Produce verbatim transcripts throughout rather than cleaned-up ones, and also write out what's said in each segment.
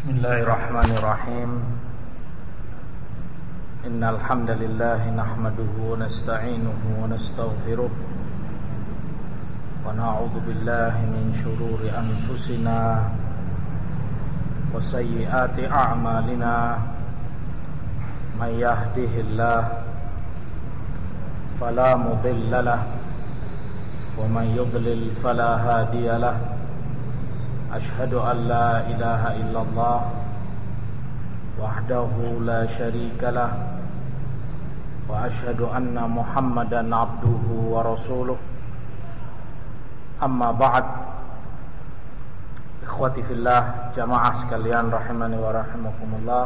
Bismillahirrahmanirrahim. Innal hamdalillah nahmaduhu wa nasta'inuhu wa nastaghfiruh wa na'udzu billahi min shururi anfusina wa sayyiati a'malina. May yahdihillah fala mudilla lahu wa man yudlil fala hadiya lahu. Ashhadu an la ilaha illallah wahdahu la syarika lah wa ashhadu anna Muhammadan abduhu wa rasuluh. Amma ba'd. Ikhwati fillah, jamaah sekalian rahimani wa rahimakumullah.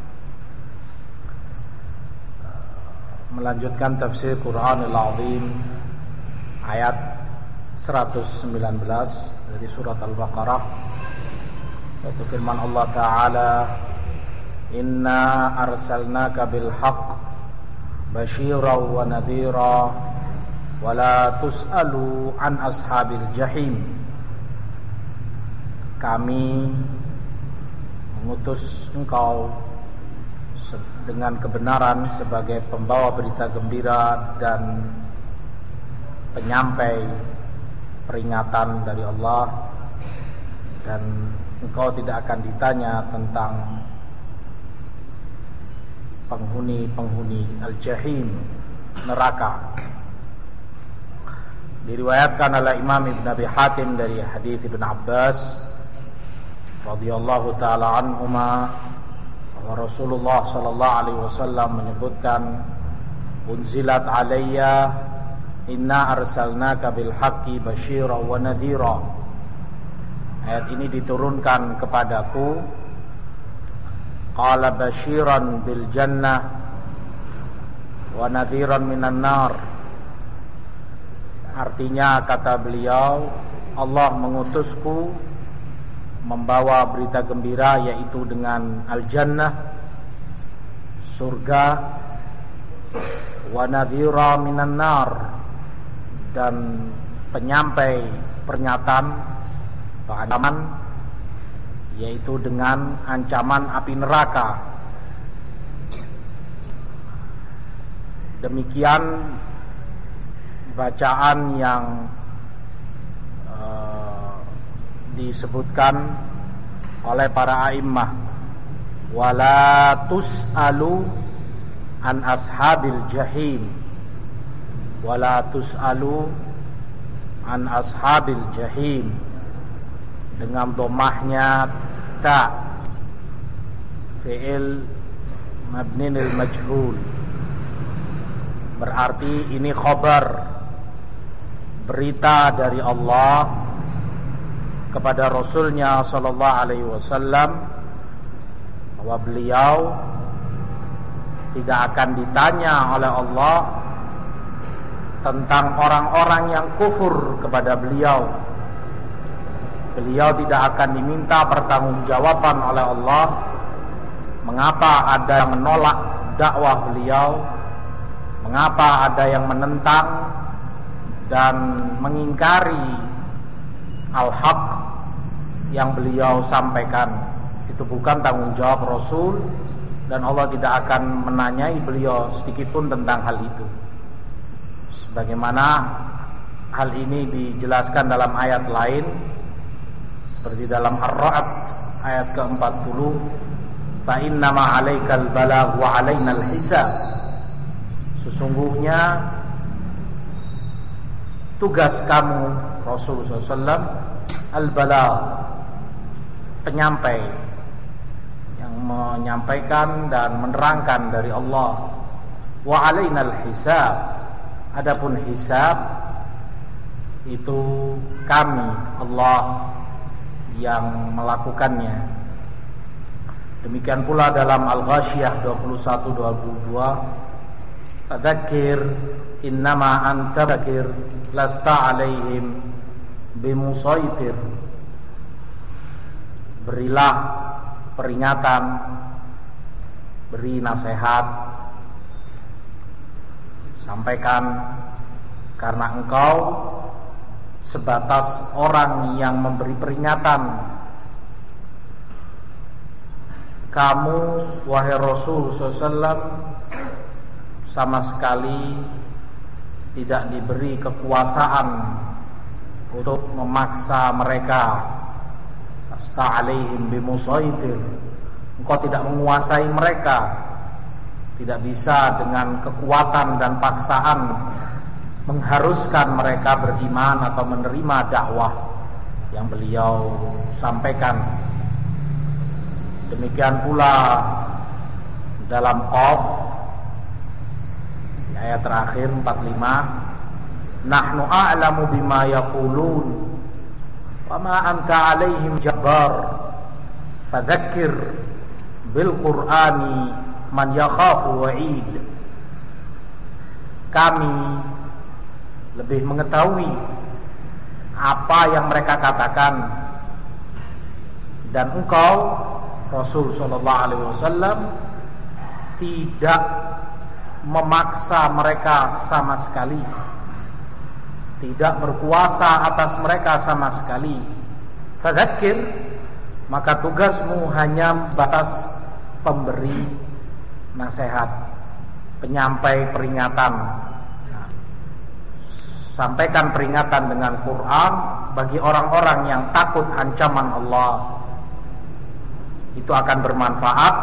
Melanjutkan tafsir Qur'anul Azim ayat seratus sembilan belas dari surat Al-Baqarah, yaitu firman Allah Ta'ala, Inna arsalnaka bil haqq basyiran wa nadhira wa la tus'alu an ashabil jahim. Kami mengutus engkau dengan kebenaran sebagai pembawa berita gembira dan penyampai peringatan dari Allah, dan engkau tidak akan ditanya tentang penghuni-penghuni al-jahim, neraka. Diriwayatkan oleh Imam Ibn Abi Hatim dari hadis Ibn Abbas radhiyallahu taala anhuma, bahwa Rasulullah sallallahu alaihi wasallam menyebutkan, unzilat alayya inna arsalnaka bil haqqi basyiran wa nadhira. Ayat ini diturunkan kepadaku. Qala basyiran bil jannah wa nadhiran minan nar. Artinya, kata beliau, Allah mengutusku membawa berita gembira, yaitu dengan al-jannah, surga, wa nadhira minan nar, dan penyampai pernyataan atau ancaman, yaitu dengan ancaman api neraka. Demikian bacaan yang uh, disebutkan oleh para a'immah. Wala tus'alu an ashabil jahim, wala tus'alu an ashabil jahim, dengan dhammahnya ta, fi'il mabninil majhul. Berarti ini khabar, berita dari Allah kepada Rasulnya sallallahu alaihi wasallam, bahwa beliau tidak akan ditanya oleh Allah tentang orang-orang yang kufur kepada beliau. Beliau tidak akan diminta pertanggungjawaban oleh Allah mengapa ada yang menolak dakwah beliau, mengapa ada yang menentang dan mengingkari al-haq yang beliau sampaikan. Itu bukan tanggung jawab Rasul, dan Allah tidak akan menanyai beliau sedikitpun tentang hal itu. Sebagaimana hal ini dijelaskan dalam ayat lain, seperti dalam Ar-Ra'd ayat ke empat puluh, fa innama 'alaikal balagh wa 'alainal hisab. Sesungguhnya tugas kamu Rasulullah sallallahu alaihi wasallam al-balagh, penyampai, yang menyampaikan dan menerangkan dari Allah. Wa 'alainal hisab, adapun hisab itu kami, Allah, yang melakukannya. Demikian pula dalam Al-Ghasyiyah dua puluh satu dua puluh dua, fadzakir innama anta dzakir lasta alaihim bimusaitir. Berilah peringatan, beri nasihat, sampaikan, karena engkau sebatas orang yang memberi peringatan, kamu wahai Rasul sallallahu alaihi wasallam sama sekali tidak diberi kekuasaan untuk memaksa mereka. Lasta alaihim bimusaitir, engkau tidak menguasai mereka, tidak bisa dengan kekuatan dan paksaan mengharuskan mereka beriman atau menerima dakwah yang beliau sampaikan. Demikian pula dalam Qaf ayat terakhir empat puluh lima, nahnu a'lamu bima yaqulun wa ma anta 'alaihim jabbar fadzakkir bil qur'ani man yakhafu wa'id. Kami lebih mengetahui apa yang mereka katakan, dan engkau Rasul sallallahu alaihi wasallam tidak memaksa mereka sama sekali, tidak berkuasa atas mereka sama sekali. Fadzakir, maka tugasmu hanya batas pemberi nasihat, penyampai peringatan. Nah, sampaikan peringatan dengan Quran bagi orang-orang yang takut ancaman Allah. Itu akan bermanfaat.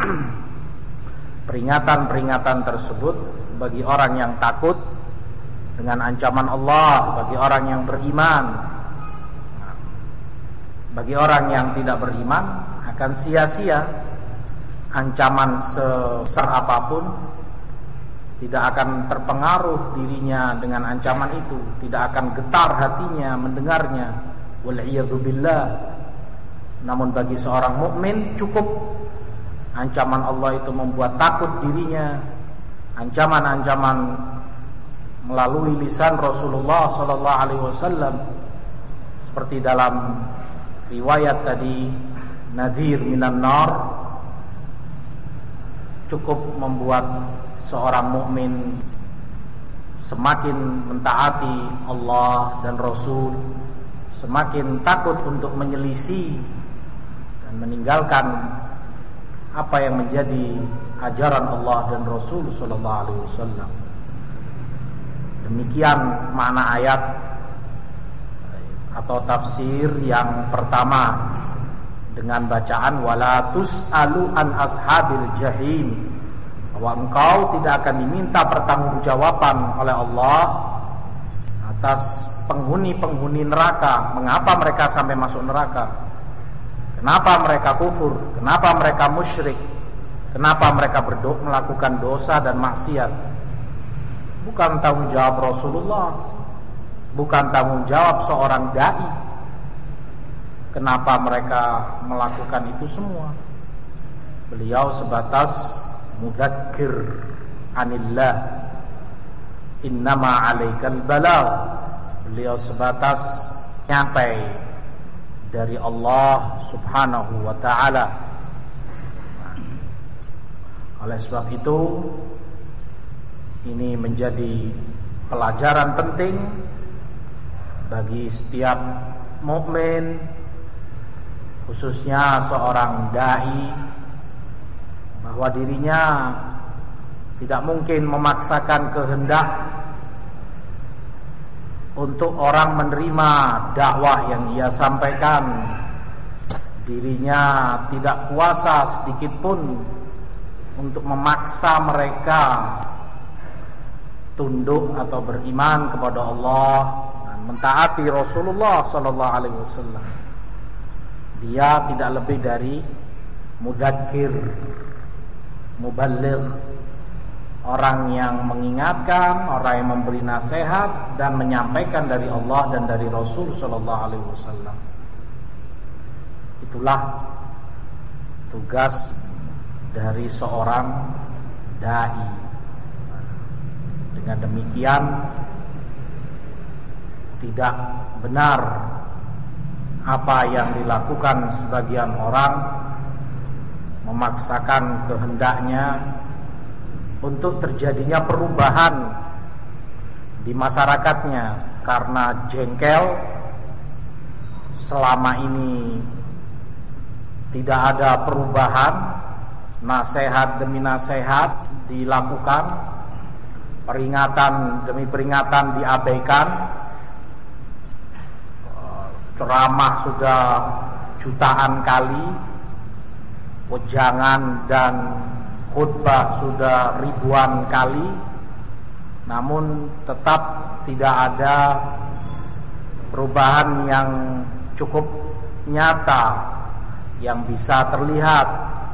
Peringatan-peringatan tersebut bagi orang yang takut dengan ancaman Allah, bagi orang yang beriman. Nah, bagi orang yang tidak beriman akan sia-sia. Ancaman sebesar apapun tidak akan terpengaruh dirinya dengan ancaman itu, tidak akan getar hatinya mendengarnya. Wal'iyadzu billah. Namun bagi seorang mukmin cukup ancaman Allah itu membuat takut dirinya, ancaman-ancaman melalui lisan Rasulullah sallallahu alaihi wasallam, seperti dalam riwayat tadi, nadhir minan nar, cukup membuat seorang mukmin semakin mentaati Allah dan Rasul, semakin takut untuk menyelisih dan meninggalkan apa yang menjadi ajaran Allah dan Rasul sallallahu alaihi wasallam. Demikian makna ayat atau tafsir yang pertama dengan bacaan wala tus'alu an ashabil jahim, bahwa engkau tidak akan diminta pertanggungjawaban oleh Allah atas penghuni-penghuni neraka. Mengapa mereka sampai masuk neraka? Kenapa mereka kufur? Kenapa mereka musyrik? Kenapa mereka berdo- melakukan dosa dan maksiat? Bukan tanggung jawab Rasulullah, bukan tanggung jawab seorang dai. Kenapa mereka melakukan itu semua? Beliau sebatas mudzakir anillah, innama alaikal balagh. Beliau sebatas nyampai dari Allah subhanahu wa ta'ala. Oleh sebab itu, ini menjadi pelajaran penting bagi setiap mukmin, khususnya seorang dai, bahwa dirinya tidak mungkin memaksakan kehendak untuk orang menerima dakwah yang ia sampaikan. Dirinya tidak kuasa sedikit pun untuk memaksa mereka tunduk atau beriman kepada Allah dan mentaati Rasulullah sallallahu alaihi wasallam. Dia tidak lebih dari mudzakir, muballigh, orang yang mengingatkan, orang yang memberi nasihat dan menyampaikan dari Allah dan dari Rasul sallallahu alaihi wasallam. Itulah tugas dari seorang dai. Dengan demikian tidak benar apa yang dilakukan sebagian orang, memaksakan kehendaknya untuk terjadinya perubahan di masyarakatnya karena jengkel selama ini tidak ada perubahan, nasihat demi nasihat dilakukan, peringatan demi peringatan diabaikan, ceramah sudah jutaan kali, wejangan dan khutbah sudah ribuan kali, namun tetap tidak ada perubahan yang cukup nyata yang bisa terlihat.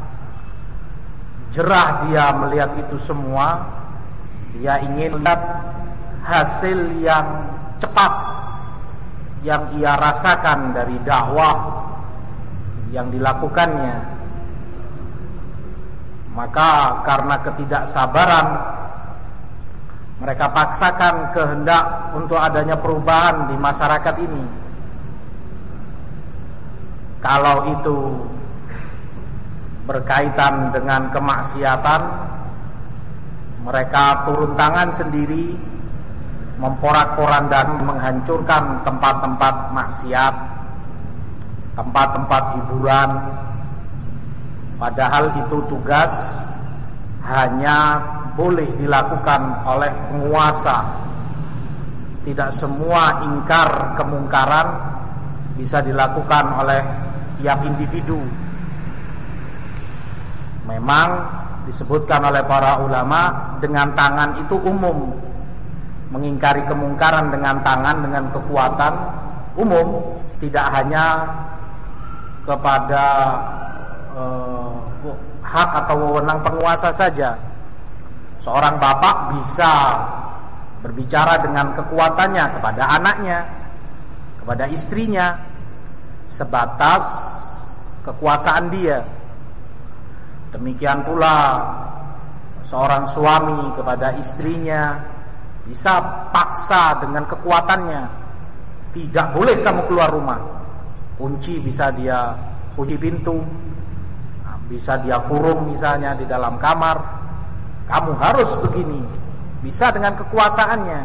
Jerah dia melihat itu semua. Dia ingin melihat hasil yang cepat yang ia rasakan dari dakwah yang dilakukannya. Maka karena ketidaksabaran, mereka paksakan kehendak untuk adanya perubahan di masyarakat ini. Kalau itu berkaitan dengan kemaksiatan, mereka turun tangan sendiri, memporak-porandakan, menghancurkan tempat-tempat maksiat, tempat-tempat hiburan. Padahal itu tugas hanya boleh dilakukan oleh penguasa. Tidak semua ingkar kemungkaran bisa dilakukan oleh tiap individu. Memang disebutkan oleh para ulama, dengan tangan itu umum. Mengingkari kemungkaran dengan tangan, dengan kekuatan umum, tidak hanya kepada eh, hak atau wewenang penguasa saja. Seorang bapak bisa berbicara dengan kekuatannya kepada anaknya, kepada istrinya, sebatas kekuasaan dia. Demikian pula seorang suami kepada istrinya bisa paksa dengan kekuatannya. Tidak boleh kamu keluar rumah. Kunci bisa dia kunci pintu, bisa dia kurung misalnya di dalam kamar. Kamu harus begini. Bisa dengan kekuasaannya.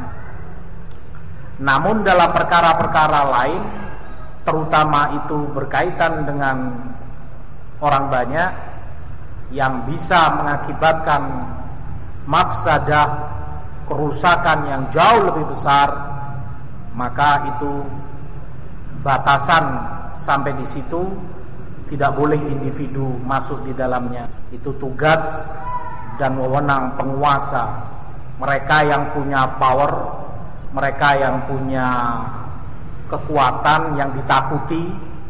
Namun dalam perkara-perkara lain, terutama itu berkaitan dengan orang banyak, yang bisa mengakibatkan mafsadah, kerusakan yang jauh lebih besar, maka itu batasan sampai di situ, tidak boleh individu masuk di dalamnya. Itu tugas dan wewenang penguasa. Mereka yang punya power, mereka yang punya kekuatan yang ditakuti,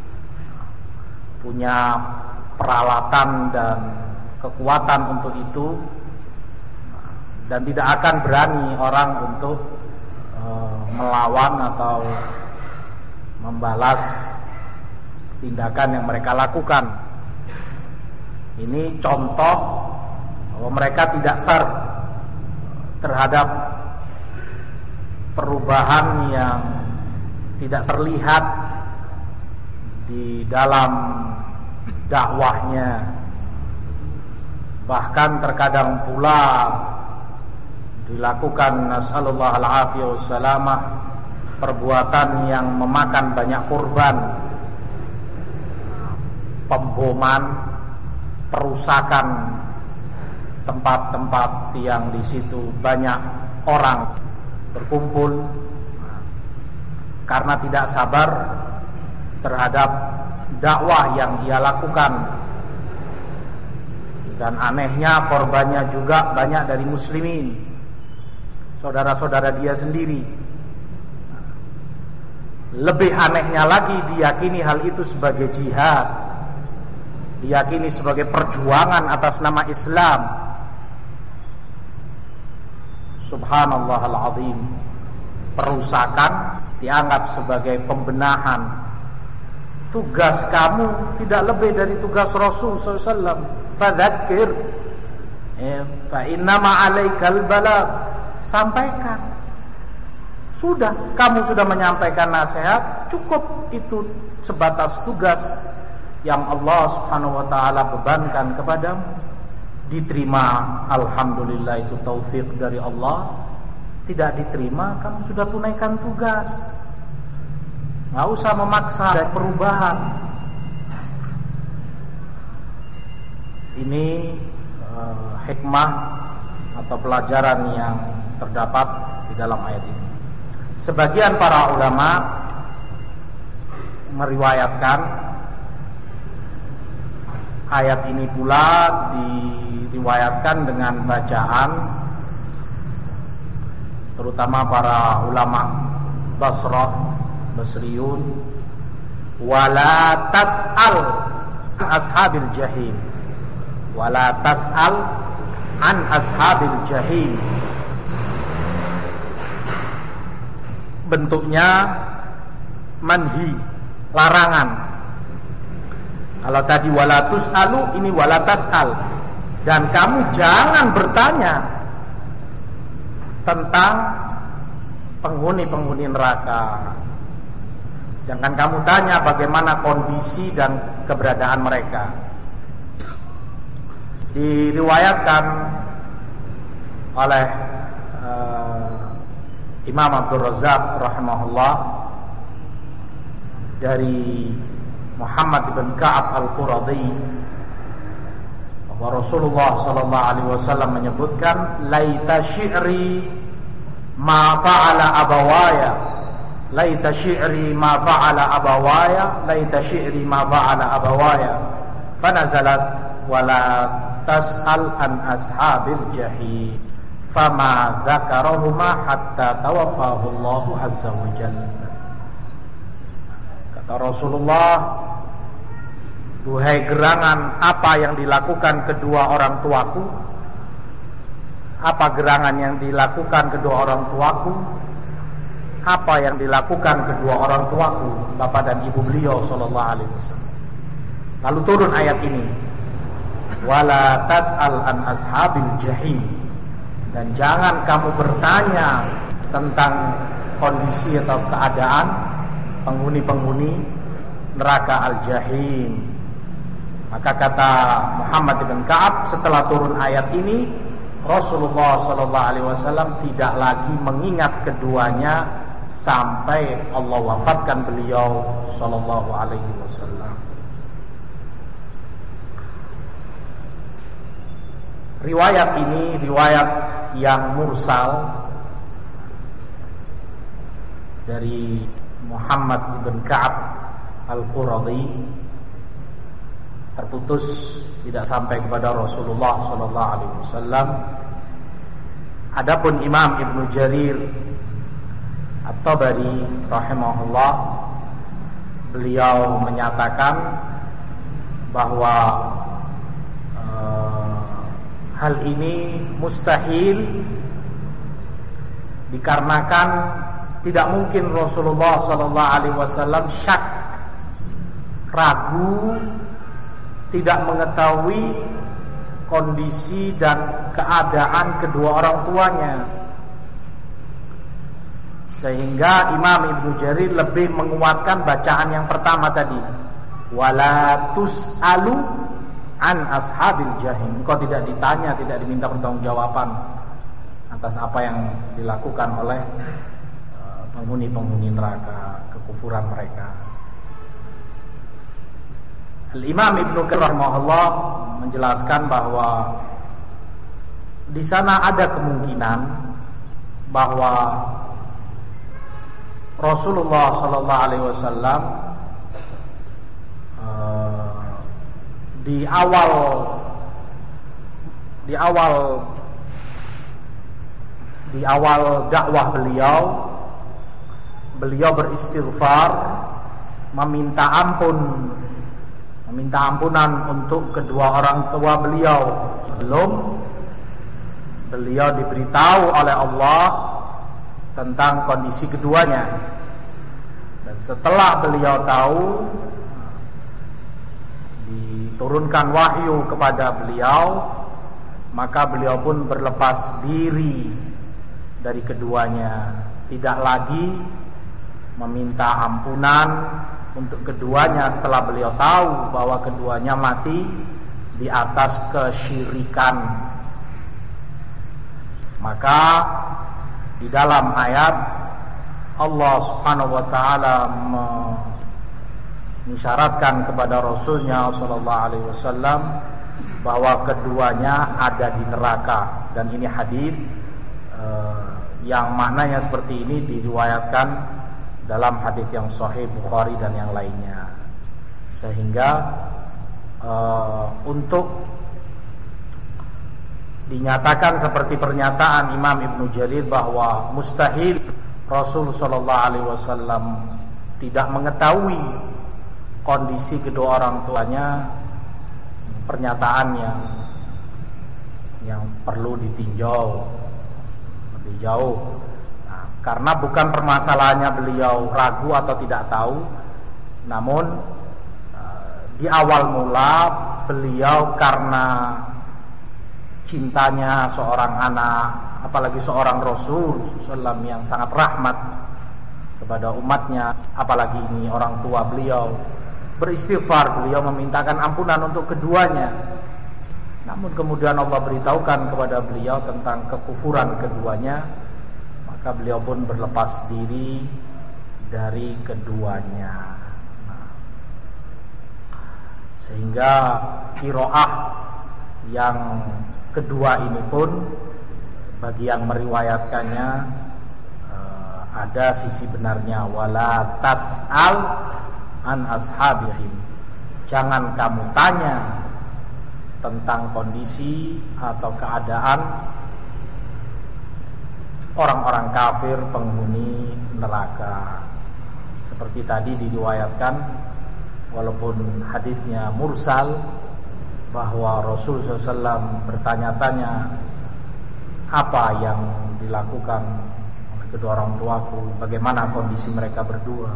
punya peralatan dan kekuatan untuk itu, dan tidak akan berani orang untuk e, melawan atau membalas tindakan yang mereka lakukan. Ini contoh bahwa mereka tidak sadar terhadap perubahan yang tidak terlihat di dalam dakwahnya. Bahkan terkadang pula dilakukan, nasallallahu alaihi wasallam, perbuatan yang memakan banyak korban, pemboman, perusakan tempat-tempat yang di situ banyak orang berkumpul karena tidak sabar terhadap dakwah yang ia lakukan. Dan anehnya korbannya juga banyak dari muslimin, saudara-saudara dia sendiri. Lebih anehnya lagi, diyakini hal itu sebagai jihad, diyakini sebagai perjuangan atas nama Islam. Subhanallahal azim. Perusakan dianggap sebagai pembenahan. Tugas kamu tidak lebih dari tugas Rasul sallallahu alaihi wasallam. Fadzakir fa innama 'alaikal balagh. Sampaikan. Sudah, kamu sudah menyampaikan nasihat, cukup itu sebatas tugas yang Allah Subhanahu wa taala bebankan kepadamu. Diterima, alhamdulillah, itu taufik dari Allah. Tidak diterima, kamu sudah tunaikan tugas. Nggak usah memaksa ada perubahan. Ini uh, hikmah atau pelajaran yang terdapat di dalam ayat ini. Sebagian para ulama meriwayatkan ayat ini pula diriwayatkan dengan bacaan, terutama para ulama Basrah, Basriyun, wala tas'al an ashabil jahim, wala tas'al an ashabil jahim. Bentuknya manhi, larangan. Kalau tadi wala tus'alu, ini wala tas'al. Dan kamu jangan bertanya tentang penghuni-penghuni neraka. Jangan kamu tanya bagaimana kondisi dan keberadaan mereka. Diriwayatkan oleh uh, Imam Abdul Razzaq rahimahullah dari Muhammad bin Ka'ab al-Quradi bahwa Rasulullah sallallahu alaihi wasallam menyebutkan, laita syi'ri ma fa'ala abawaya, laita syi'ri ma fa'ala abawaya, laita syi'ri ma fa'ala abawaya. Fanazalat wala tas'al an ashabil jahim fama dzakarahuma hatta tawaffahu Allah azza wa jalla. Kata Rasulullah, duhai gerangan, apa yang dilakukan kedua orang tuaku? Apa gerangan yang dilakukan kedua orang tuaku? Apa yang dilakukan kedua orang tuaku, bapak dan ibu beliau sallallahu alaihi wasallam? Lalu turun ayat ini, wala tas'al an ashabil jahim, dan jangan kamu bertanya tentang kondisi atau keadaan penghuni-penghuni neraka al-jahim. Maka kata Muhammad bin Ka'ab, setelah turun ayat ini, Rasulullah sallallahu alaihi wasallam tidak lagi mengingat keduanya sampai Allah wafatkan beliau sallallahu alaihi wasallam. Riwayat ini riwayat yang mursal dari Muhammad bin Ka'ab al-Quradi, terputus, tidak sampai kepada Rasulullah sallallahu alaihi wasallam. Adapun Imam Ibnu Jarir At-Tabari rahimahullah, beliau menyatakan bahwa hal ini mustahil dikarenakan tidak mungkin Rasulullah sallallahu alaihi wasallam syak, ragu, tidak mengetahui kondisi dan keadaan kedua orang tuanya. Sehingga Imam Ibnu Jarir lebih menguatkan bacaan yang pertama tadi, wala tus'alu an ashabil jahim. Engkau tidak ditanya, tidak diminta pertanggungjawaban atas apa yang dilakukan oleh uh, penghuni-penghuni neraka, kekufuran mereka. Al-Imam Ibnu Katsir rahimahullah menjelaskan bahwa di sana ada kemungkinan bahwa Rasulullah sallallahu alaihi wasallam uh, di awal di awal di awal dakwah beliau beliau beristighfar, meminta ampun meminta ampunan untuk kedua orang tua beliau sebelum beliau diberitahu oleh Allah tentang kondisi keduanya. Dan setelah beliau tahu, diturunkan wahyu kepada beliau, maka beliau pun berlepas diri dari keduanya, tidak lagi meminta ampunan untuk keduanya setelah beliau tahu bahwa keduanya mati di atas kesyirikan. Maka di dalam ayat Allah Subhanahu wa taala mengisyaratkan kepada Rasulnya sallallahu alaihi wasallam bahwa keduanya ada di neraka. Dan ini hadis eh, yang maknanya seperti ini diriwayatkan dalam hadis yang sahih Bukhari dan yang lainnya. Sehingga eh, untuk dinyatakan seperti pernyataan Imam Ibnu Jarir bahwa mustahil Rasul sallallahu alaihi wasallam tidak mengetahui kondisi kedua orang tuanya, pernyataan yang yang perlu ditinjau lebih jauh. Nah, karena bukan permasalahannya beliau ragu atau tidak tahu, namun uh, di awal mula beliau karena cintanya seorang anak, apalagi seorang Rasul sallallahu alaihi wasallam yang sangat rahmat kepada umatnya, apalagi ini orang tua beliau, beristighfar, beliau memintakan ampunan untuk keduanya. Namun kemudian Allah beritahukan kepada beliau tentang kekufuran keduanya, maka beliau pun berlepas diri dari keduanya. Nah, sehingga qiraah yang kedua ini pun bagi yang meriwayatkannya uh, ada sisi benarnya. Wala tas'al an ashabihim, jangan kamu tanya tentang kondisi atau keadaan orang-orang kafir penghuni neraka. Seperti tadi diriwayatkan, walaupun hadisnya mursal, bahwa Rasul sallallahu alaihi wasallam bertanya-tanya apa yang dilakukan oleh kedua orang tuaku, bagaimana kondisi mereka berdua.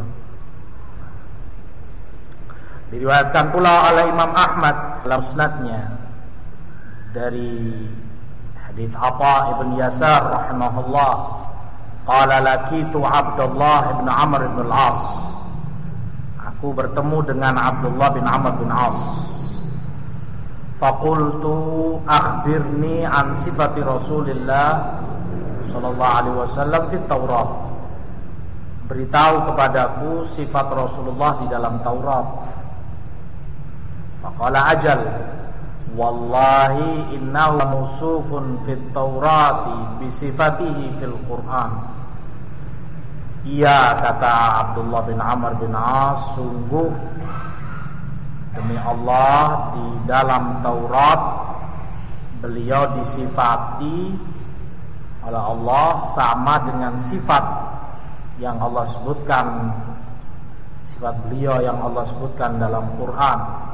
Diriwayatkan pula oleh Imam Ahmad dalam musnadnya dari hadis Atha ibn Yasar rahimahullah, qala laqitu Abdullah ibn Amr ibn al-As, aku bertemu dengan Abdullah bin Amr bin As. Faqultu akhbirni an sifati Rasulillah sallallahu alaihi wasallam fi Taurat, beritahu kepadaku sifat Rasulullah di dalam Taurat. Faqala ajal, wallahi innahu mawsufun fit Taurati bi sifatihi fil Quran. Iya, kata Abdullah bin Amr bin As, sungguh demi Allah di dalam Taurat beliau disifati oleh Allah sama dengan sifat yang Allah sebutkan, sifat beliau yang Allah sebutkan dalam Quran.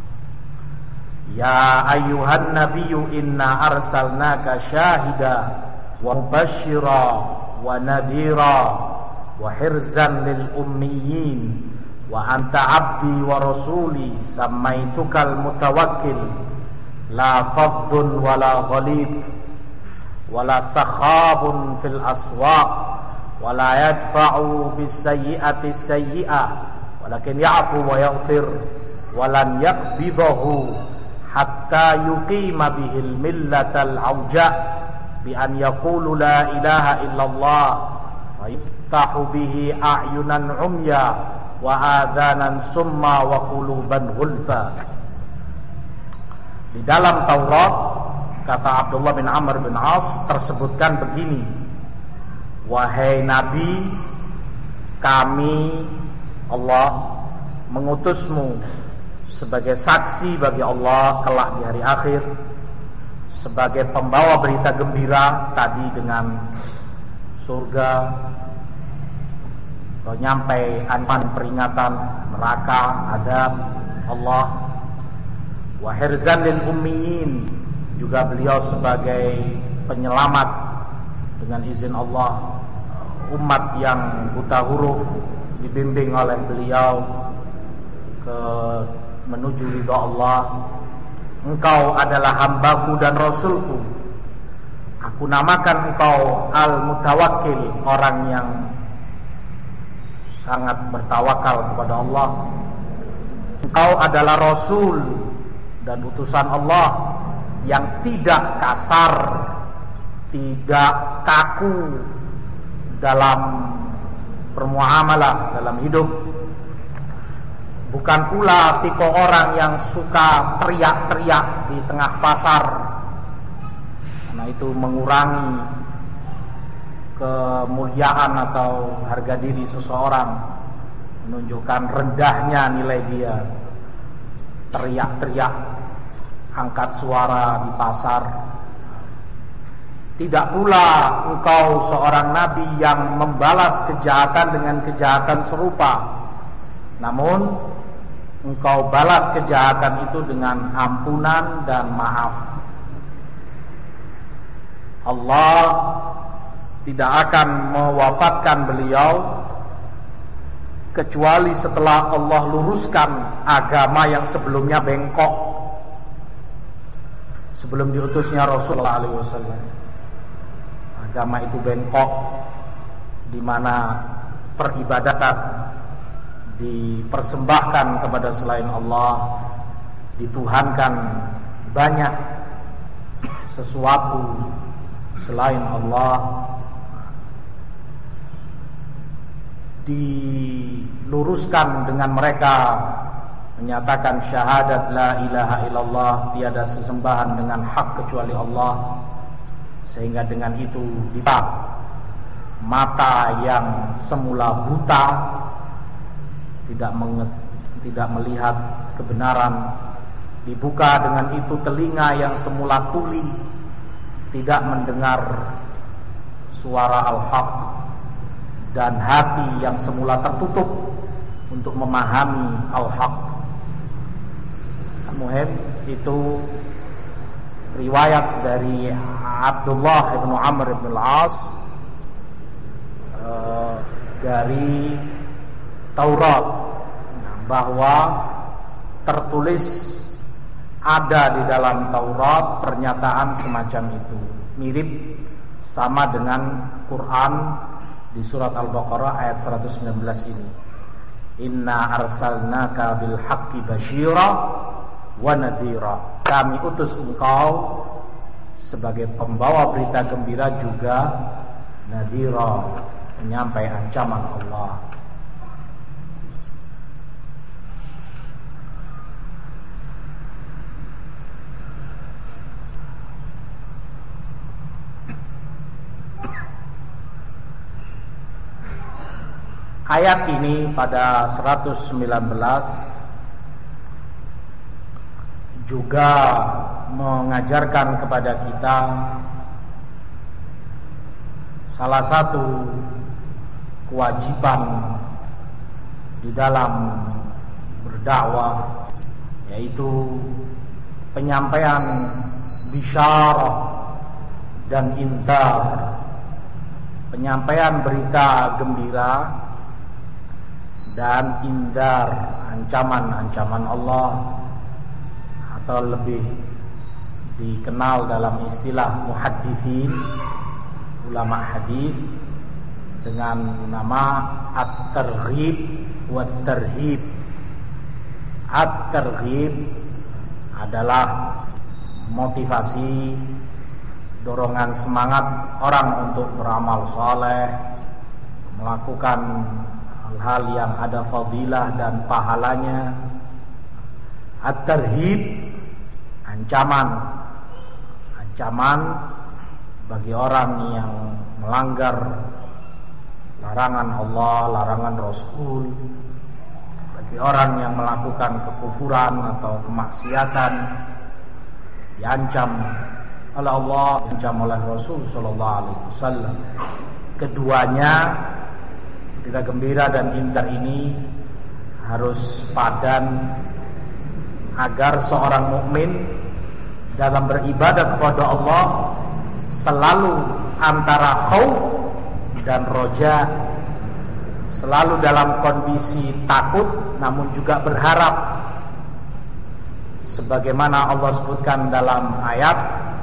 Ya ayyuhan nabiyyu inna arsalnaka syahida wa mubashshira wa nadhira wa hirzan lil ummiyin wa anta abdi wa rasuli samaitukal mutawakkil la faddun wala ghalid wala sakhabun fil aswaq wala yadfa'u bis sayyi'ati sayyi'ah walakin ya'fu wa yaghfir walan yaqbidahu hatta yuqima bihil millatal auja bi an yaqulu la ilaha illallah wa yaftahu bihi a'yunan umya wa adhanan summa wa quluban ghulfa. Di dalam Taurat, kata Abdullah bin Amr bin As, tersebutkan begini, wahai Nabi, kami Allah mengutusmu sebagai saksi bagi Allah kelak di hari akhir, sebagai pembawa berita gembira tadi dengan surga, nyampe ancaman peringatan neraka, adab Allah. Wa hirzan lil ummiyin, juga beliau sebagai penyelamat dengan izin Allah umat yang buta huruf, dibimbing oleh beliau ke menuju ridha Allah. Engkau adalah hambaku dan rasulku, aku namakan engkau al-mutawakkil, orang yang sangat bertawakal kepada Allah. Engkau adalah rasul dan utusan Allah yang tidak kasar, tidak kaku dalam bermuamalah, dalam hidup. bukan pula tipe orang yang suka teriak-teriak di tengah pasar, karena itu mengurangi kemuliaan atau harga diri seseorang, menunjukkan rendahnya nilai dia. Teriak-teriak, angkat suara di pasar. Tidak pula engkau seorang nabi yang membalas kejahatan dengan kejahatan serupa, namun engkau balas kejahatan itu dengan ampunan dan maaf. Allah tidak akan mewafatkan beliau kecuali setelah Allah luruskan agama yang sebelumnya bengkok, sebelum diutusnya Rasulullah shallallahu alaihi wasallam. Agama itu bengkok, di mana peribadatan dipersembahkan kepada selain Allah, dituhankan banyak sesuatu selain Allah, diluruskan dengan mereka menyatakan syahadat la ilaha illallah, tiada sesembahan dengan hak kecuali Allah. Sehingga dengan itu dibuka mata yang semula buta, tidak menget, tidak melihat kebenaran. Dibuka dengan itu telinga yang semula tuli, tidak mendengar suara al-haq, dan hati yang semula tertutup untuk memahami al-haq. Muhim itu riwayat dari Abdullah bin Amr bin Al-As uh, dari Taurat, bahwa tertulis ada di dalam Taurat pernyataan semacam itu, mirip sama dengan Quran di surat Al-Baqarah ayat seratus sembilan belas ini. Inna arsalnaka bil haqqi basyira wa nadhira. Kami utus engkau sebagai pembawa berita gembira juga nadhira, penyampai ancaman Allah. Ayat ini pada seratus sembilan belas juga mengajarkan kepada kita salah satu kewajiban di dalam berdakwah, yaitu penyampaian bisyarah dan intar, penyampaian berita gembira dan indar, ancaman-ancaman Allah, atau lebih dikenal dalam istilah muhaddithin, ulama hadis, dengan nama at-targhib wa tarhib. At-targhib adalah motivasi, dorongan semangat orang untuk beramal saleh, melakukan hal-hal yang ada fadilah dan pahalanya. At-tarhib, ancaman, ancaman bagi orang yang melanggar larangan Allah, larangan Rasul, bagi orang yang melakukan kekufuran atau kemaksiatan, diancam oleh Allah, diancam oleh Rasul sallallahu alaihi wasallam. Keduanya, berita gembira dan indar ini harus padan agar seorang mukmin dalam beribadah kepada Allah selalu antara khauf dan roja, selalu dalam kondisi takut namun juga berharap, sebagaimana Allah sebutkan dalam ayat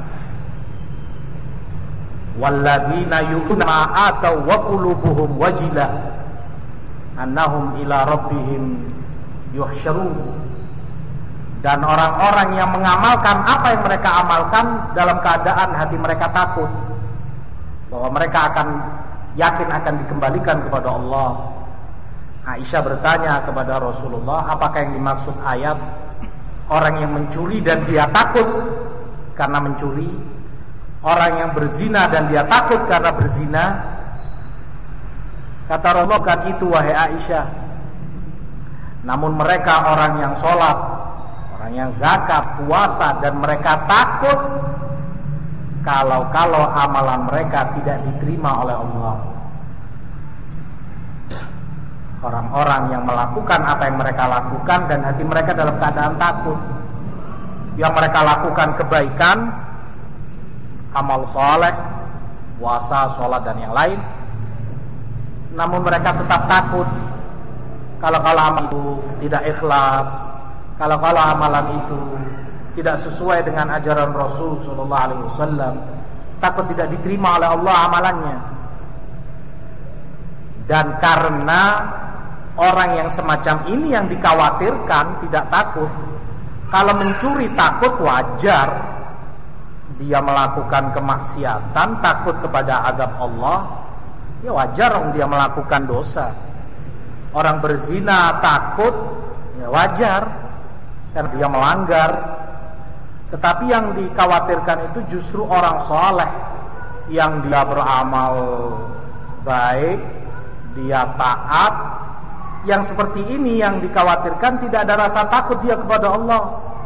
walladzina yu'minuna ma ataw wa qulubuhum wajilah annahum ila rabbihim yuhsyarun. Dan orang-orang yang mengamalkan apa yang mereka amalkan dalam keadaan hati mereka takut, bahwa mereka akan yakin akan dikembalikan kepada Allah. Aisyah bertanya kepada Rasulullah, apakah yang dimaksud ayat orang yang mencuri dan dia takut karena mencuri, orang yang berzina dan dia takut karena berzina? Kata Rasulullah, kan itu wahai Aisyah. Namun mereka orang yang sholat, orang yang zakat, puasa, dan mereka takut kalau-kalau amalan mereka tidak diterima oleh Allah. Orang-orang yang melakukan apa yang mereka lakukan dan hati mereka dalam keadaan takut. Yang mereka lakukan kebaikan, amal soleh, puasa, sholat, dan yang lain, namun mereka tetap takut kalau-kalau amal itu tidak ikhlas, kalau-kalau amalan itu tidak sesuai dengan ajaran Rasul Sallallahu Alaihi Wasallam, takut tidak diterima oleh Allah amalannya. Dan karena orang yang semacam ini yang dikhawatirkan tidak takut. Kalau mencuri takut, wajar dia melakukan kemaksiatan, takut kepada azab Allah, ya wajar orang dia melakukan dosa. Orang berzina takut, ya wajar karena dia melanggar. Tetapi yang dikhawatirkan itu justru orang soleh yang dia beramal baik, dia taat. Yang seperti ini yang dikhawatirkan tidak ada rasa takut dia kepada Allah.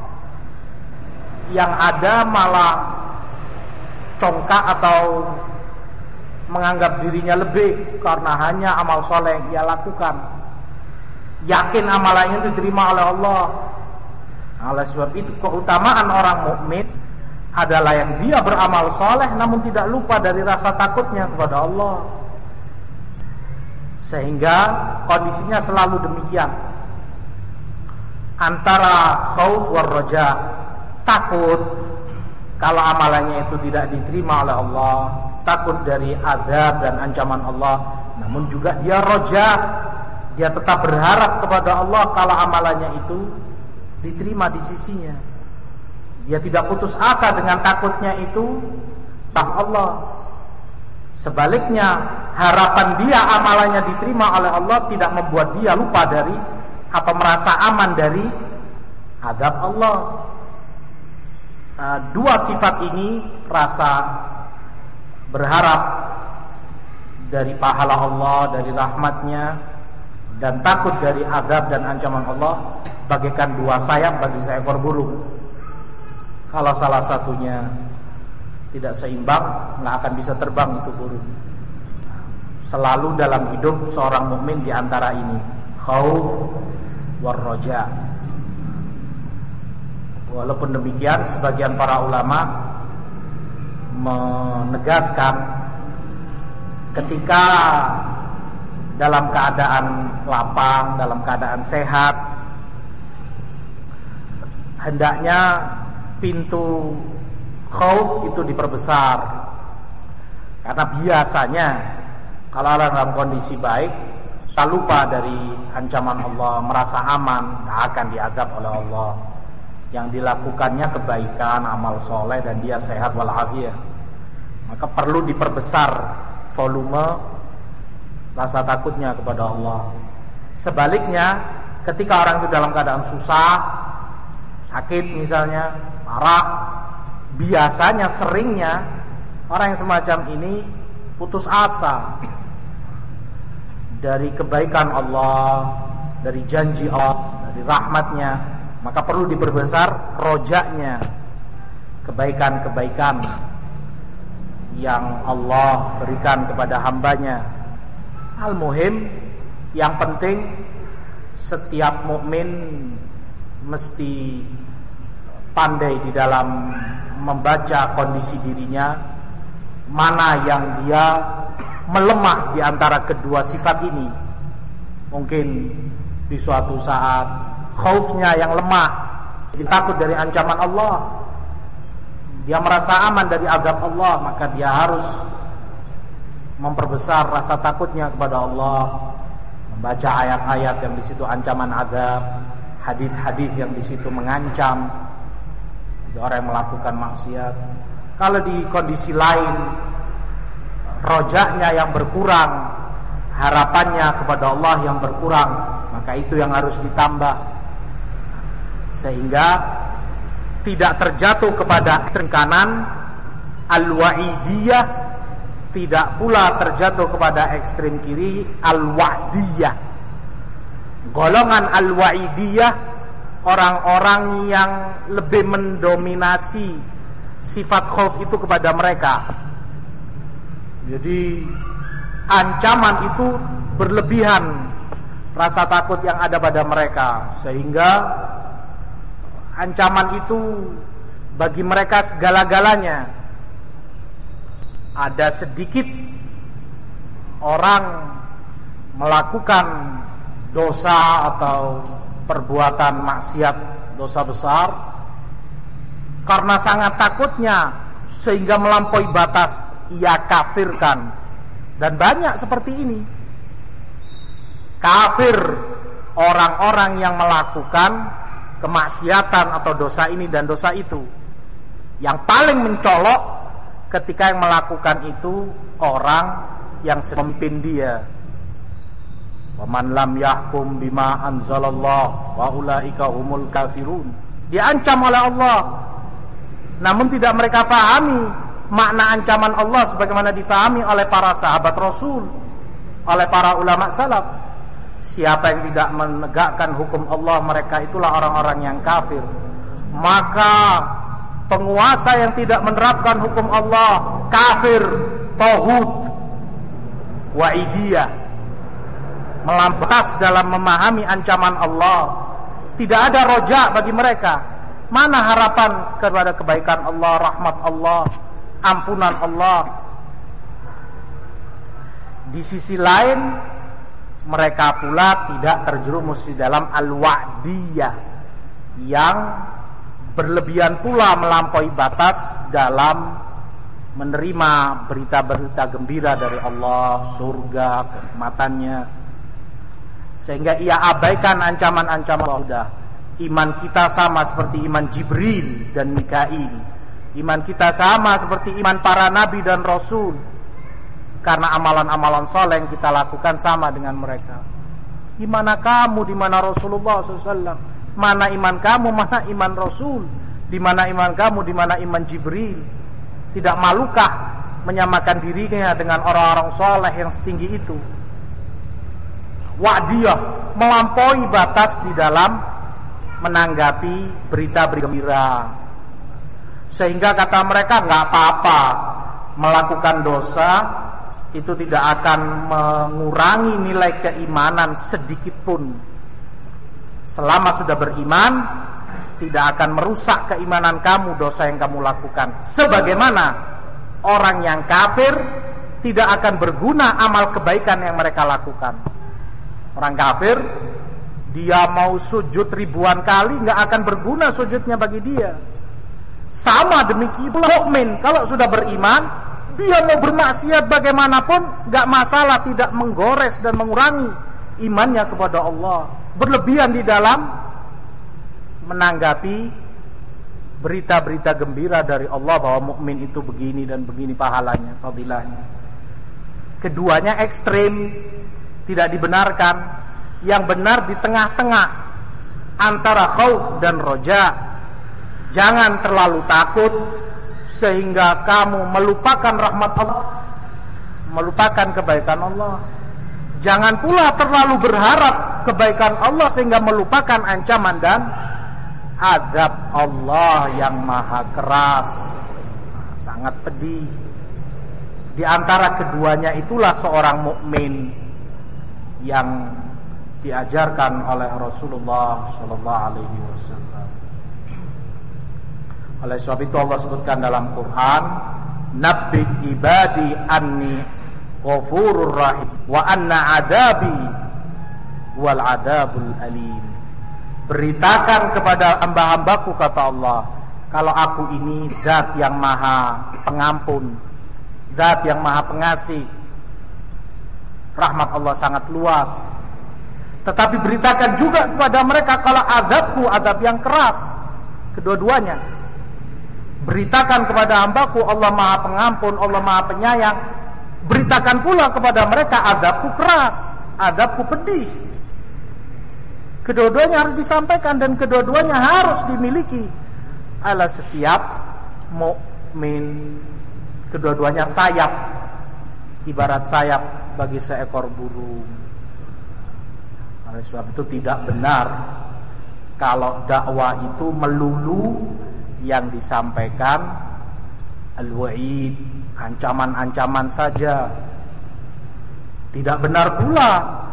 Yang ada malah congkak atau menganggap dirinya lebih karena hanya amal soleh yang dia lakukan. Yakin amalannya diterima oleh Allah. Oleh sebab itu keutamaan orang mukmin adalah yang dia beramal soleh namun tidak lupa dari rasa takutnya kepada Allah. Sehingga kondisinya selalu demikian, antara khauf war raja, takut kalau amalannya itu tidak diterima oleh Allah, takut dari azab dan ancaman Allah, namun juga dia raja, dia tetap berharap kepada Allah kalau amalannya itu diterima di sisinya. Dia tidak putus asa dengan takutnya itu pada Allah. Sebaliknya, harapan dia amalannya diterima oleh Allah tidak membuat dia lupa dari atau merasa aman dari azab Allah. Nah, dua sifat ini, rasa berharap dari pahala Allah, dari rahmatnya, dan takut dari azab dan ancaman Allah, bagaikan dua sayap bagi seekor burung. Kalau salah satunya tidak seimbang, nggak akan bisa terbang itu burung. Selalu dalam hidup seorang mukmin di antara ini, khauf war raja. Walaupun demikian, sebagian para ulama menegaskan ketika dalam keadaan lapang, dalam keadaan sehat, hendaknya pintu khauf itu diperbesar. Karena biasanya kalau orang dalam kondisi baik, tak lupa dari ancaman Allah, merasa aman, tak akan diazab oleh Allah. Yang dilakukannya kebaikan, amal soleh, dan dia sehat walafiat. Maka perlu diperbesar volume rasa takutnya kepada Allah. Sebaliknya, ketika orang itu dalam keadaan susah, sakit misalnya, parah, biasanya seringnya orang yang semacam ini putus asa dari kebaikan Allah, dari janji Allah, dari rahmatnya. Maka perlu diperbesar rojaknya, kebaikan-kebaikan yang Allah berikan kepada hambanya. Al-muhim, yang penting setiap mukmin mesti pandai di dalam membaca kondisi dirinya, mana yang dia melemah di antara kedua sifat ini. Mungkin di suatu saat khaufnya yang lemah, jadi takut dari ancaman Allah, dia merasa aman dari azab Allah, maka dia harus memperbesar rasa takutnya kepada Allah, membaca ayat-ayat yang di situ ancaman azab, hadis-hadis yang di situ mengancam orang yang melakukan maksiat. Kalau di kondisi lain rojaknya yang berkurang, harapannya kepada Allah yang berkurang, maka itu yang harus ditambah, sehingga tidak terjatuh kepada ekstrem kanan al-wa'idiyah, tidak pula terjatuh kepada ekstrem kiri al-wa'diyah. Golongan al-wa'idiyah orang-orang yang lebih mendominasi sifat khauf itu kepada mereka. Jadi ancaman itu berlebihan, rasa takut yang ada pada mereka, sehingga ancaman itu bagi mereka segala-galanya. Ada sedikit orang melakukan dosa atau perbuatan maksiat, dosa besar, karena sangat takutnya sehingga melampaui batas, ia kafirkan. Dan banyak seperti ini. Kafir orang-orang yang melakukan kemaksiatan atau dosa ini dan dosa itu. Yang paling mencolok ketika yang melakukan itu orang yang memimpin dia. Wa man lam yahkum bima anzalallah wa ulaika humul kafirun. Diancam oleh Allah, namun tidak mereka pahami makna ancaman Allah sebagaimana difahami oleh para sahabat Rasul, oleh para ulama salaf. Siapa yang tidak menegakkan hukum Allah, mereka itulah orang-orang yang kafir. Maka penguasa yang tidak menerapkan hukum Allah kafir, tauhid, wa'idiyah, melampas dalam memahami ancaman Allah. Tidak ada roja bagi mereka. Mana harapan kepada kebaikan Allah, rahmat Allah, ampunan Allah? Di sisi lain, mereka pula tidak terjerumus di dalam al-wa'diyah, yang berlebihan pula melampaui batas dalam menerima berita-berita gembira dari Allah, surga, kenikmatannya, sehingga ia abaikan ancaman-ancaman Allah. Iman kita sama seperti iman Jibril dan Mikail. Iman kita sama seperti iman para nabi dan rasul, karena amalan-amalan soleh yang kita lakukan sama dengan mereka. Di mana kamu, di mana Rasulullah shallallahu alaihi wasallam? Mana iman kamu, mana iman Rasul? Di mana iman kamu, di mana iman Jibril? Tidak malukah menyamakan dirinya dengan orang-orang soleh yang setinggi itu? Wa'diyah, melampaui batas di dalam menanggapi berita-berita gembira, sehingga kata mereka nggak apa-apa melakukan dosa, itu tidak akan mengurangi nilai keimanan sedikit pun. Selama sudah beriman, tidak akan merusak keimanan kamu dosa yang kamu lakukan. Sebagaimana orang yang kafir tidak akan berguna amal kebaikan yang mereka lakukan. Orang kafir, dia mau sujud ribuan kali, nggak akan berguna sujudnya bagi dia. Sama demikian mukmin, kalau sudah beriman, dia mau bermaksiat bagaimanapun gak masalah, tidak menggores dan mengurangi imannya kepada Allah. Berlebihan di dalam menanggapi berita-berita gembira dari Allah bahwa mukmin itu begini dan begini pahalanya, fadilahnya. Keduanya ekstrim, tidak dibenarkan. Yang benar di tengah-tengah antara khauf dan roja. Jangan terlalu takut sehingga kamu melupakan rahmat Allah, melupakan kebaikan Allah. Jangan pula terlalu berharap kebaikan Allah sehingga melupakan ancaman dan azab Allah yang maha keras, sangat pedih. Di antara keduanya itulah seorang mukmin yang diajarkan oleh Rasulullah sallallahu alaihi wasallam. Oleh sebab itu Allah sebutkan dalam Quran, nabbi ibadi anni ghafurur rahim wa anna adabi wal adabul alim. Beritakan kepada hamba-hambaku, kata Allah, kalau aku ini zat yang maha pengampun, zat yang maha pengasih, rahmat Allah sangat luas. Tetapi beritakan juga kepada mereka kalau azabku azab yang keras. Kedua-duanya. Beritakan kepada hambaku, Allah maha pengampun, Allah maha penyayang, beritakan pula kepada mereka adabku keras, adabku pedih. Kedua-duanya harus disampaikan dan kedua-duanya harus dimiliki oleh setiap mukmin. Kedua-duanya sayap, ibarat sayap bagi seekor burung. Oleh sebab itu tidak benar kalau dakwah itu melulu yang disampaikan al-wa'id, ancaman-ancaman saja. Tidak benar pula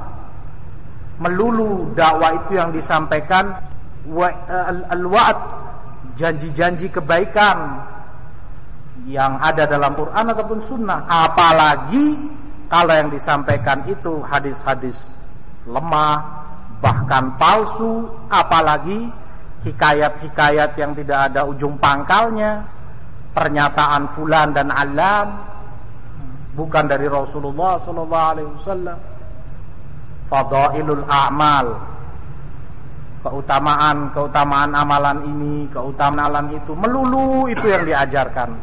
melulu dakwah itu yang disampaikan al-wa'd, janji-janji kebaikan yang ada dalam Quran ataupun sunnah. Apalagi kalau yang disampaikan itu hadis-hadis lemah, bahkan palsu, apalagi hikayat-hikayat yang tidak ada ujung pangkalnya, pernyataan fulan dan alam, bukan dari Rasulullah sallallahu alaihi wasallam. Fadailul a'mal, keutamaan keutamaan amalan ini, keutamaan amalan itu, melulu itu yang diajarkan.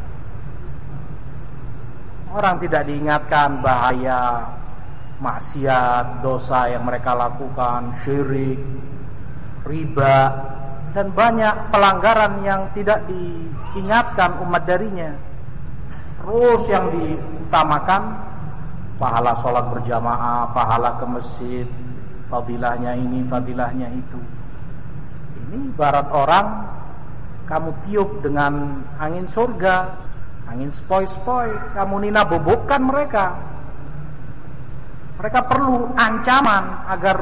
Orang tidak diingatkan bahaya maksiat, dosa yang mereka lakukan, syirik, riba, dan banyak pelanggaran yang tidak diingatkan umat darinya. Terus yang diutamakan pahala sholat berjamaah, pahala ke masjid, fadilahnya ini, fadilahnya itu. Ini ibarat orang kamu tiup dengan angin surga, angin sepoi-sepoi, kamu nina bobokkan mereka. Mereka perlu ancaman agar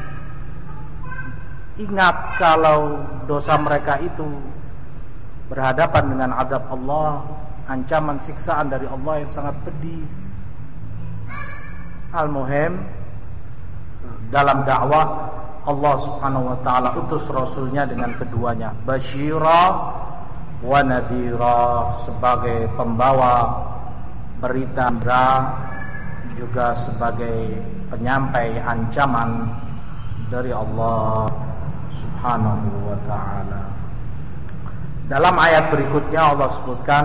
ingat kalau dosa mereka itu berhadapan dengan azab Allah, ancaman siksaan dari Allah yang sangat pedih. Al-muhim, dalam dakwah Allah subhanahu wa ta'ala utus Rasulnya dengan keduanya, basyira wa nadhira, sebagai pembawa berita, juga sebagai penyampai ancaman dari Allah subhanahu wa ta'ala. Dalam ayat berikutnya Allah sebutkan,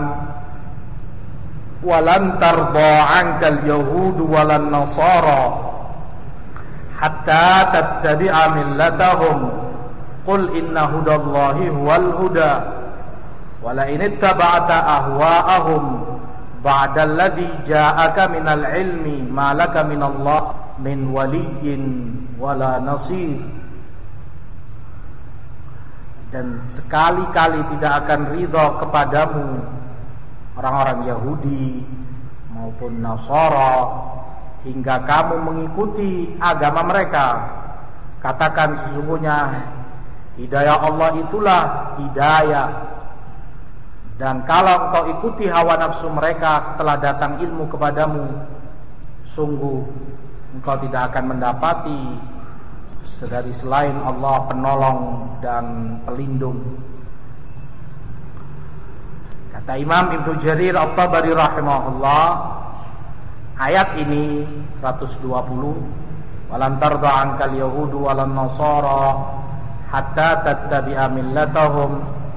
walan tarda 'ankal yahudu walan nasara hatta tattabi'a millatahum qul inna hudallahi huwal huda wala in ittaba'ta ahwa'ahum ba'da alladhi ja'aka minal ilmi ma laka minallah min waliyyin wala nasir. Dan sekali-kali tidak akan ridha kepadamu orang-orang Yahudi maupun Nasara hingga kamu mengikuti agama mereka. Katakan sesungguhnya hidayah Allah itulah hidayah, dan kalau engkau ikuti hawa nafsu mereka setelah datang ilmu kepadamu, sungguh engkau tidak akan mendapati dari selain Allah penolong dan pelindung. Kata Imam Ibnu Jarir At-Tabari rahimahullah, ayat ini seratus dua puluh, walan tarda 'ankal yahudu walan nasara hatta tattabi'a millatahum,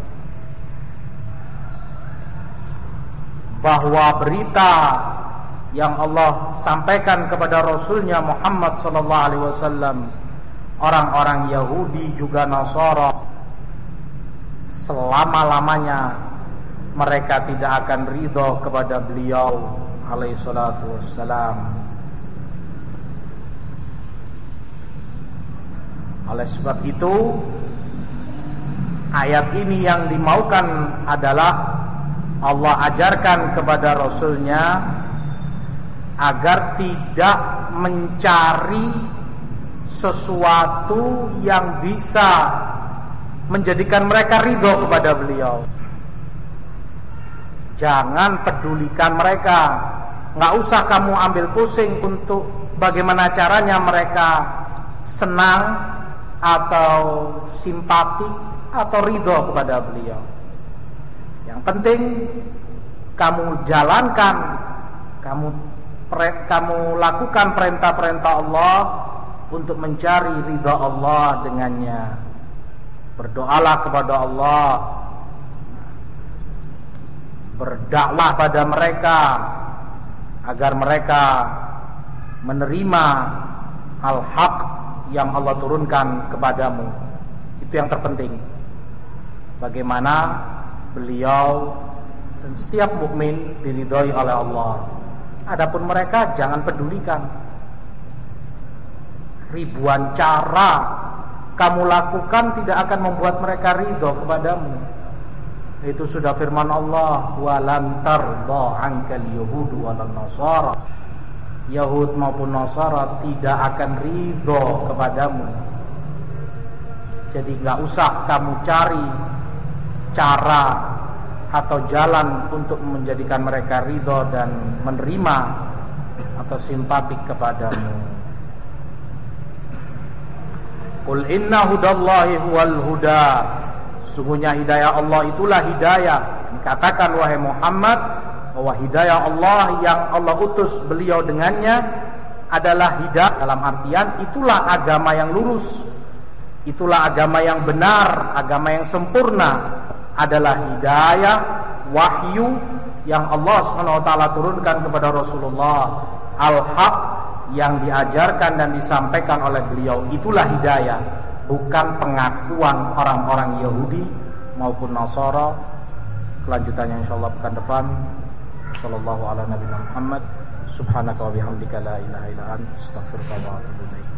bahwa berita yang Allah sampaikan kepada Rasulnya Muhammad sallallahu alaihi wasallam, orang-orang Yahudi juga Nasara, selama-lamanya mereka tidak akan ridho kepada beliau alaihi salatu wassalam. Oleh sebab itu, ayat ini yang dimaukan adalah Allah ajarkan kepada Rasulnya agar tidak mencari sesuatu yang bisa menjadikan mereka ridho kepada beliau. Jangan pedulikan mereka, nggak usah kamu ambil pusing untuk bagaimana caranya mereka senang atau simpati atau ridho kepada beliau. Yang penting kamu jalankan, kamu kamu lakukan perintah-perintah Allah untuk mencari ridha Allah dengannya. Berdoalah kepada Allah, berdakwah pada mereka agar mereka menerima al-haq yang Allah turunkan kepadamu. Itu yang terpenting. Bagaimana beliau dan setiap mukmin diridhoi oleh Allah. Adapun mereka jangan pedulikan. Ribuan cara kamu lakukan tidak akan membuat mereka ridho kepadamu. Itu sudah firman Allah, walan tardha ankal yahudu walan nasara. Yahud maupun Nasara tidak akan ridho kepadamu. Jadi gak usah kamu cari cara atau jalan untuk menjadikan mereka ridho dan menerima atau simpatik kepadamu. Qul inna hudallahi huwal huda. Sungguhnya hidayah Allah itulah hidayah. Katakan wahai Muhammad, bahwa hidayah Allah yang Allah utus beliau dengannya adalah hidayah, dalam artian itulah agama yang lurus, itulah agama yang benar, agama yang sempurna, adalah hidayah wahyu yang Allah subhanahu wa taala turunkan kepada Rasulullah, al-haq yang diajarkan dan disampaikan oleh beliau. Itulah hidayah, bukan pengakuan orang-orang Yahudi maupun Nasara. Kelanjutannya insyaallah pekan depan. Sallallahu ala nabiyina Muhammad. Subhanaka wa bihamdika la ilaha illa anta astaghfiruka wa atubu ilaik.